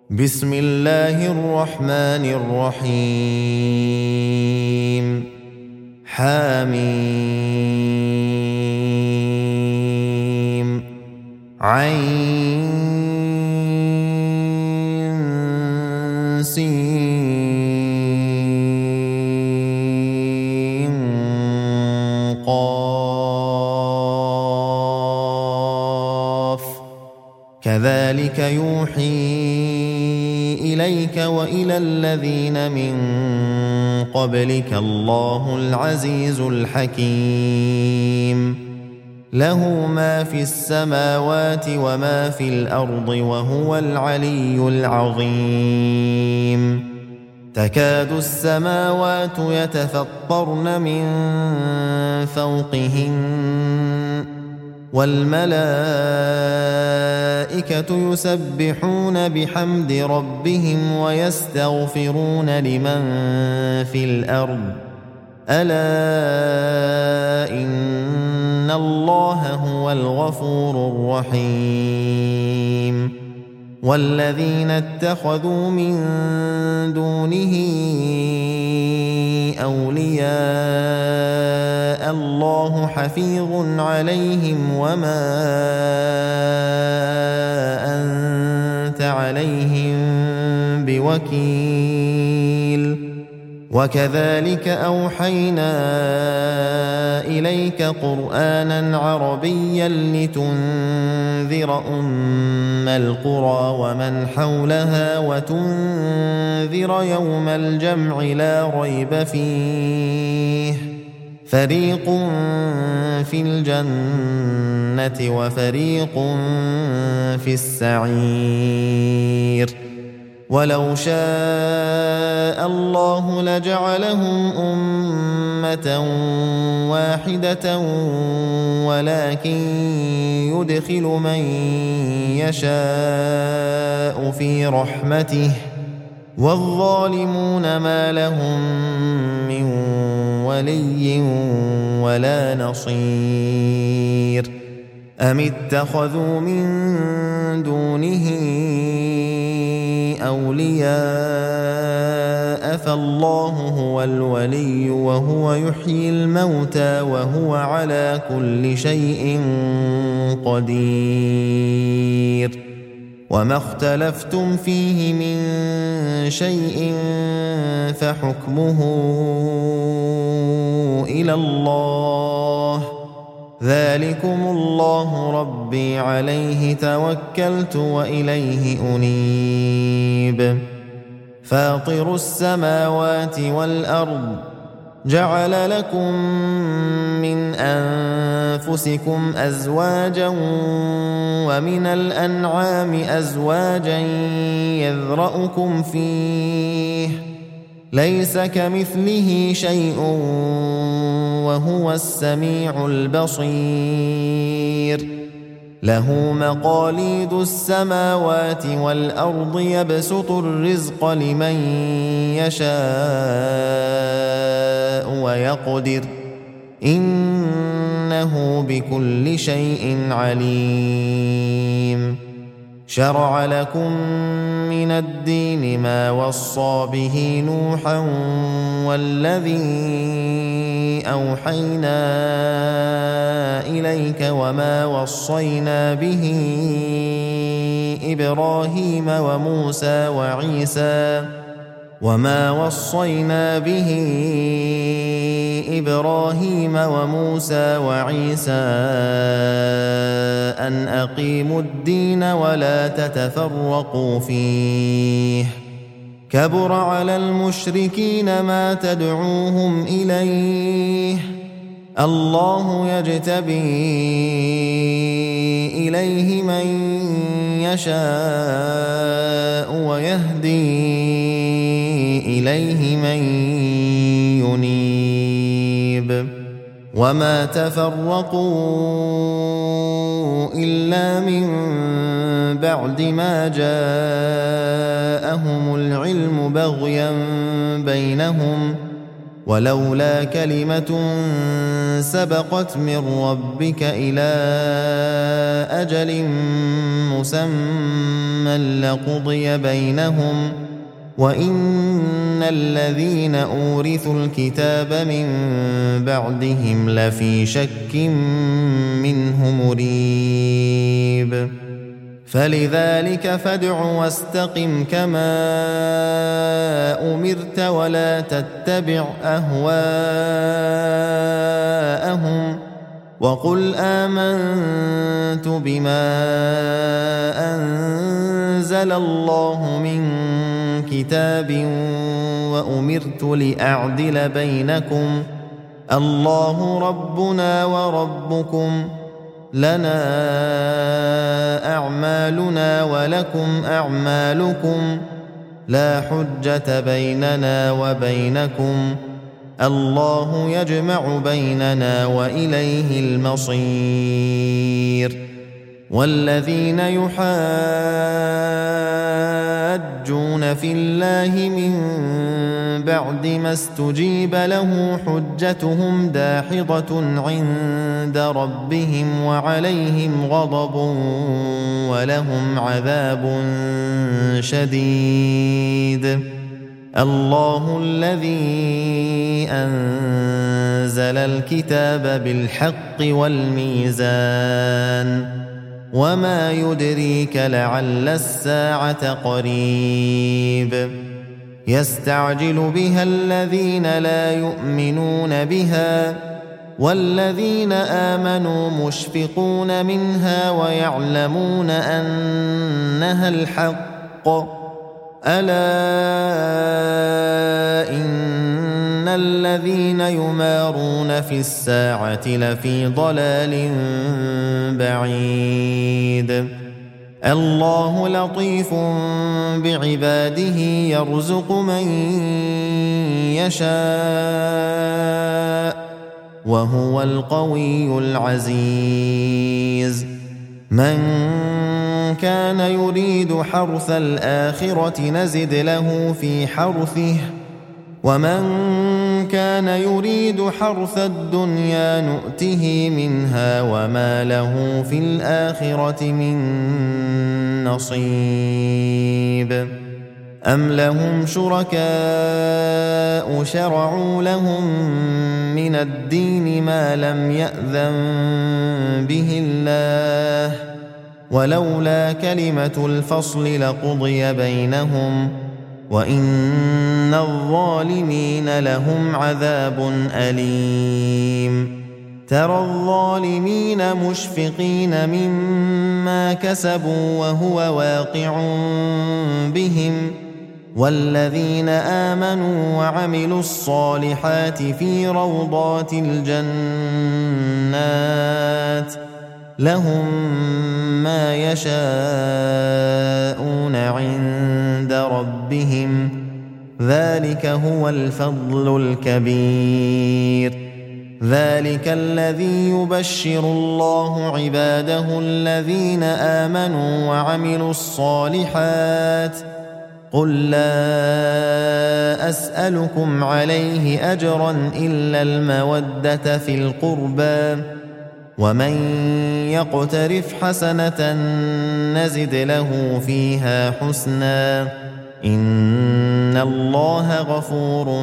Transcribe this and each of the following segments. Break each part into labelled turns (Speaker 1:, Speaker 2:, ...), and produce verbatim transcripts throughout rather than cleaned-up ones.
Speaker 1: بسم الله الرحمن الرحيم حميم عين سين قاف كذلك يوحي إليك وإلى الذين من قبلك الله العزيز الحكيم له ما في السماوات وما في الأرض وهو العلي العظيم تكاد السماوات يتفطرن من فوقهن والملائكة يسبحون بحمد ربهم ويستغفرون لمن في الأرض ألا إن الله هو الغفور الرحيم والذين اتخذوا من دونه أولياء الله حفيظ عليهم وما أنت عليهم بوكيل وكذلك أوحينا إليك قرآنا عربيا لتنذر أم القرى ومن حولها وتنذر يوم الجمع لا ريب فيه فريق في الجنة وفريق في السعير ولو شاء الله لجعلهم أمة واحدة ولكن يدخل من يشاء في رحمته والظالمون ما لهم من ولي ولا نصير أم اتخذوا من دونه أولياء فالله هو الولي وهو يحيي الموتى وهو على كل شيء قدير وما اختلفتم فيه من شيء فحكمه إلى الله ذلكم الله ربي عليه توكلت وإليه أنيب فاطر السماوات والأرض جعل لكم من أنفسكم أزواجا ومن الأنعام أزواجا يذرأكم فيه ليس كمثله شيء وهو السميع البصير له مقاليد السماوات والأرض يبسط الرزق لمن يشاء ويقدر إنه بكل شيء عليم شرع لكم من الدين ما وصى به نوحا والذي أوحينا إليك وما وصينا به إبراهيم وموسى وعيسى وما وصينا به إبراهيم وموسى وعيسى أن أقيموا الدين ولا تتفرقوا فيه كبر على المشركين ما تدعوهم إليه الله يجتبي إليه من يشاء ويهدي إليه من ينيب وما تفرقوا إلا من بعد ما جاءهم العلم بغيا بينهم ولولا كلمة سبقت من ربك إلى أجل مسمى لقضي بينهم وإن الذين أورثوا الكتاب من بعدهم لفي شك منه مريب فلذلك فادع واستقم كما أمرت ولا تتبع أهواءهم وقل آمنت بما أنزل الله من كتاب وأمرت لأعدل بينكم الله ربنا وربكم لنا أعمالنا ولكم أعمالكم لا حجة بيننا وبينكم الله يجمع بيننا وإليه المصير والذين يحاجون في الله من بعد ما استجيب له حجتهم داحضة عند ربهم وعليهم غضب ولهم عذاب شديد الله الذي أنزل الكتاب بالحق والميزان وما يدريك لعل الساعة قريب يستعجل بها الذين لا يؤمنون بها والذين آمنوا مشفقون منها ويعلمون أنها الحق ألا إن الذين يمارون في الساعة لفي ضلال بعيد الله لطيف بعباده يرزق من يشاء وهو القوي العزيز من كان يريد حرث الآخرة نزد له في حرثه ومن كان يريد حرث الدنيا نؤته منها وما له في الآخرة من نصيب أم لهم شركاء شرعوا لهم من الدين ما لم يأذن به الله ولولا كلمة الفصل لقضي بينهم وإن الظالمين لهم عذاب أليم ترى الظالمين مشفقين مما كسبوا وهو واقع بهم والذين آمنوا وعملوا الصالحات في روضات الجنات لهم ما يشاءون عند ربهم ذلك هو الفضل الكبير ذلك الذي يبشر الله عباده الذين آمنوا وعملوا الصالحات قل لا أسألكم عليه أجرا إلا المودة في القربى ومن يقترف حسنة نزد له فيها حسنا إن الله غفور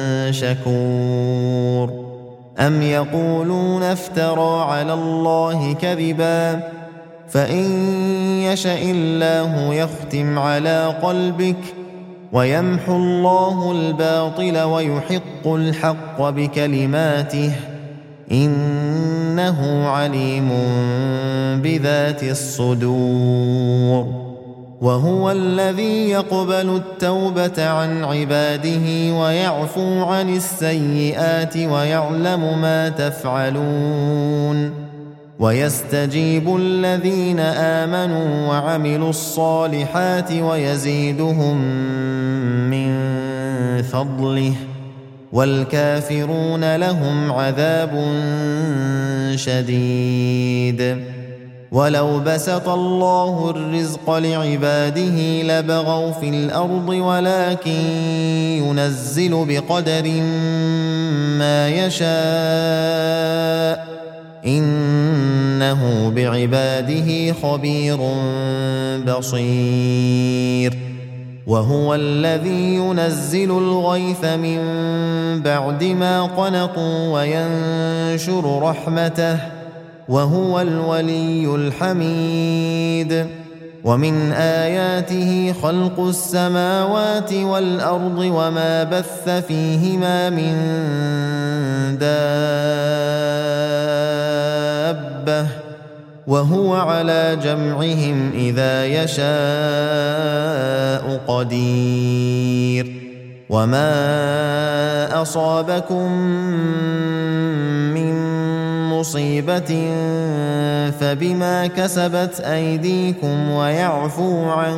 Speaker 1: شكور أم يقولون افترى على الله كذبا فإن يشأ الله يختم على قلبك ويمحو الله الباطل ويحق الحق بكلماته إنه عليم بذات الصدور وهو الذي يقبل التوبة عن عباده ويعفو عن السيئات ويعلم ما تفعلون ويستجيب الذين آمنوا وعملوا الصالحات ويزيدهم من فضله والكافرون لهم عذاب شديد ولو بسط الله الرزق لعباده لبغوا في الأرض ولكن ينزل بقدر ما يشاء إنه بعباده خبير بصير وهو الذي ينزل الغيث من بعد ما قنطوا وينشر رحمته وهو الولي الحميد ومن آياته خلق السماوات والأرض وما بث فيهما من دابة وهو على جمعهم إذا يشاء قدير وما أصابكم من مصيبة فبما كسبت أيديكم ويعفو عن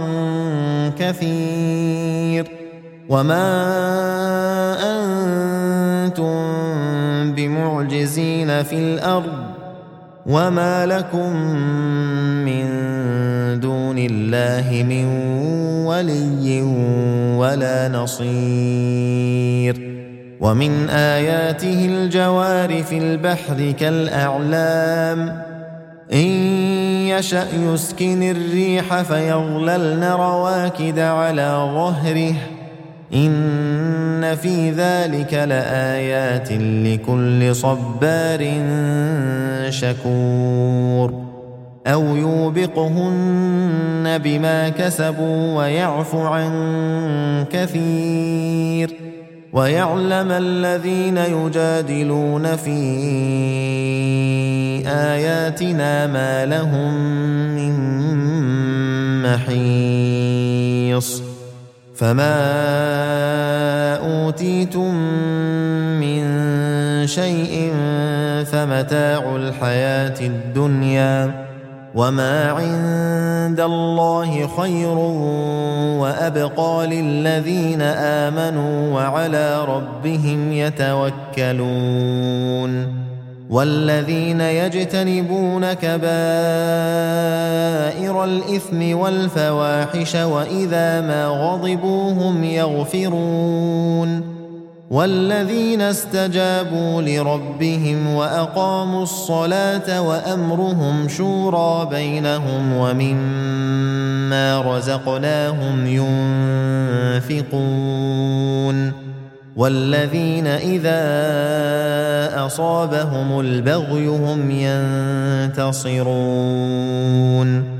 Speaker 1: كثير وما أنتم بمعجزين في الأرض وما لكم من دون الله من ولي ولا نصير ومن آياته الجوار في البحر كالأعلام إن يشأ يسكن الريح فيظللن رواكد على ظهره إن في ذلك لآيات لكل صبار شكور أو يوبقهن بما كسبوا ويعفو عن كثير ويعلم الذين يجادلون في آياتنا ما لهم من محيص فما أوتيتم من شيء فمتاع الحياة الدنيا وما عند الله خير وأبقى للذين آمنوا وعلى ربهم يتوكلون والذين يجتنبون كبائر الإثم والفواحش وإذا ما غضبوا هم يغفرون والذين استجابوا لربهم وأقاموا الصلاة وأمرهم شورى بينهم ومما رزقناهم ينفقون والذين إذا أصابهم البغي هم ينتصرون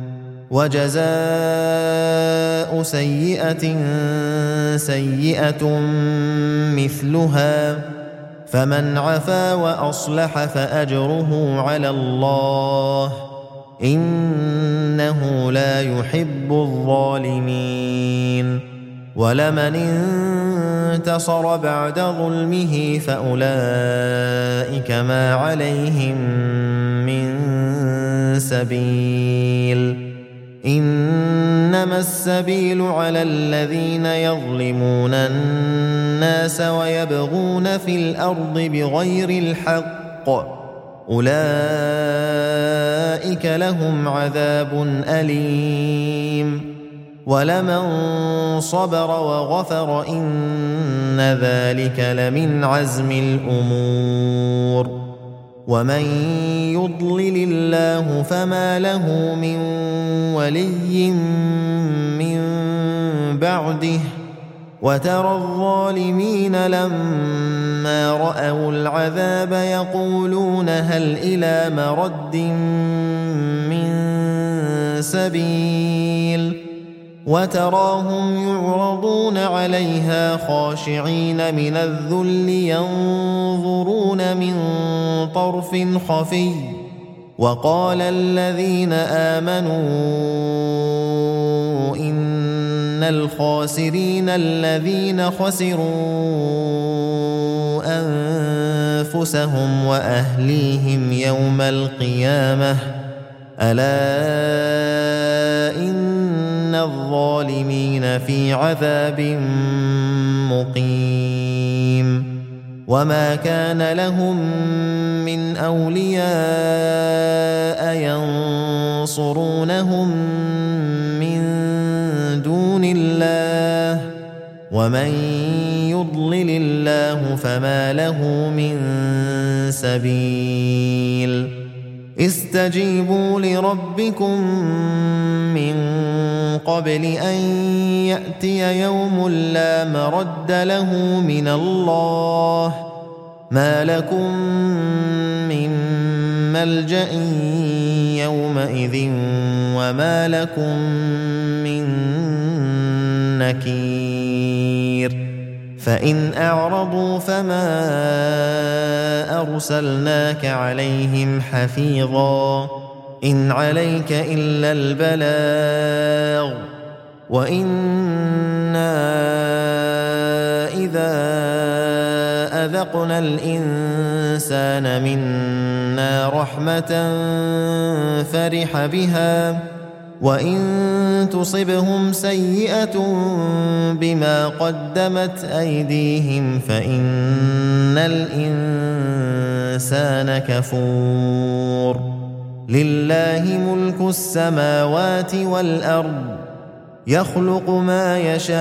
Speaker 1: وجزاء سيئة سيئة مثلها فمن عفا وأصلح فأجره على الله إنه لا يحب الظالمين ولمن انتصر بعد ظلمه فأولئك ما عليهم من سبيل إنما السبيل على الذين يظلمون الناس ويبغون في الأرض بغير الحق أولئك لهم عذاب أليم ولمن صبر وغفر إن ذلك لمن عزم الأمور ومن يضلل الله فما له من ولي من بعده وترى الظالمين لما رأوا العذاب يقولون هل إلى مرد من سبيل وتراهم يعرضون عليها خاشعين من الذل ينظرون من طرف خفي وقال الذين آمنوا إن الخاسرين الذين خسروا أنفسهم وأهليهم يوم القيامة ألا إن الظالمين في عذاب مقيم وما كان لهم من أولياء ينصرونهم من دون الله ومن يضلل الله فما له من سبيل استجيبوا لربكم من قبل أن يأتي يوم لا مرد له من الله ما لكم من ملجأ يومئذ وما لكم من نكير فإن أعرضوا فما أرسلناك عليهم حفيظا إن عليك إلا البلاغ وإنا إذا أذقنا الإنسان منا رحمة فرح بها وإن تصبهم سيئة بما قدمت أيديهم فإن الإنسان كفور لله ملك السماوات والأرض يخلق ما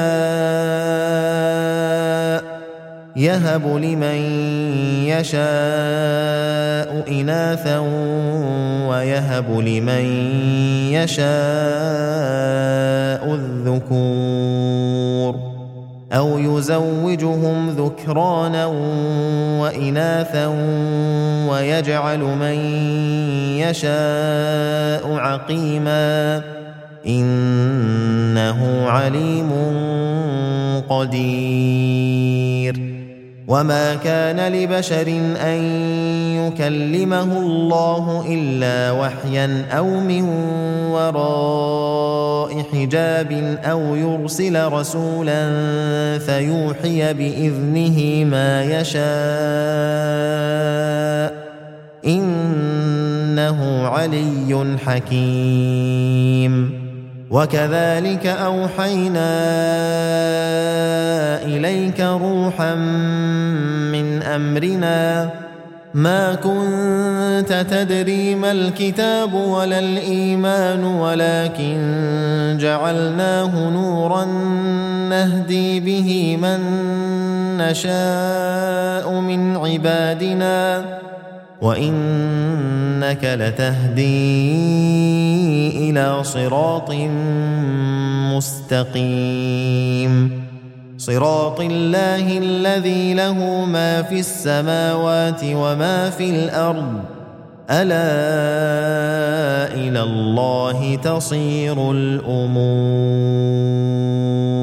Speaker 1: يشاء يهب لمن يشاء إناثا ويهب لمن يشاء الذكور أو يزوجهم ذكرانا وإناثا ويجعل من يشاء عقيما إنه عليم قدير وما كان لبشر أن يكلمه الله إلا وحيا أو من وراء حجاب أو يرسل رسولا فيوحي بإذنه ما يشاء إنه علي حكيم وكذلك أوحينا إليك روحا من أمرنا ما كنت تدري ما الكتاب ولا الإيمان ولكن جعلناه نورا نهدي به من نشاء من عبادنا وإنك لتهدي إلى صراط مستقيم صراط الله الذي له ما في السماوات وما في الأرض ألا إلى الله تصير الأمور.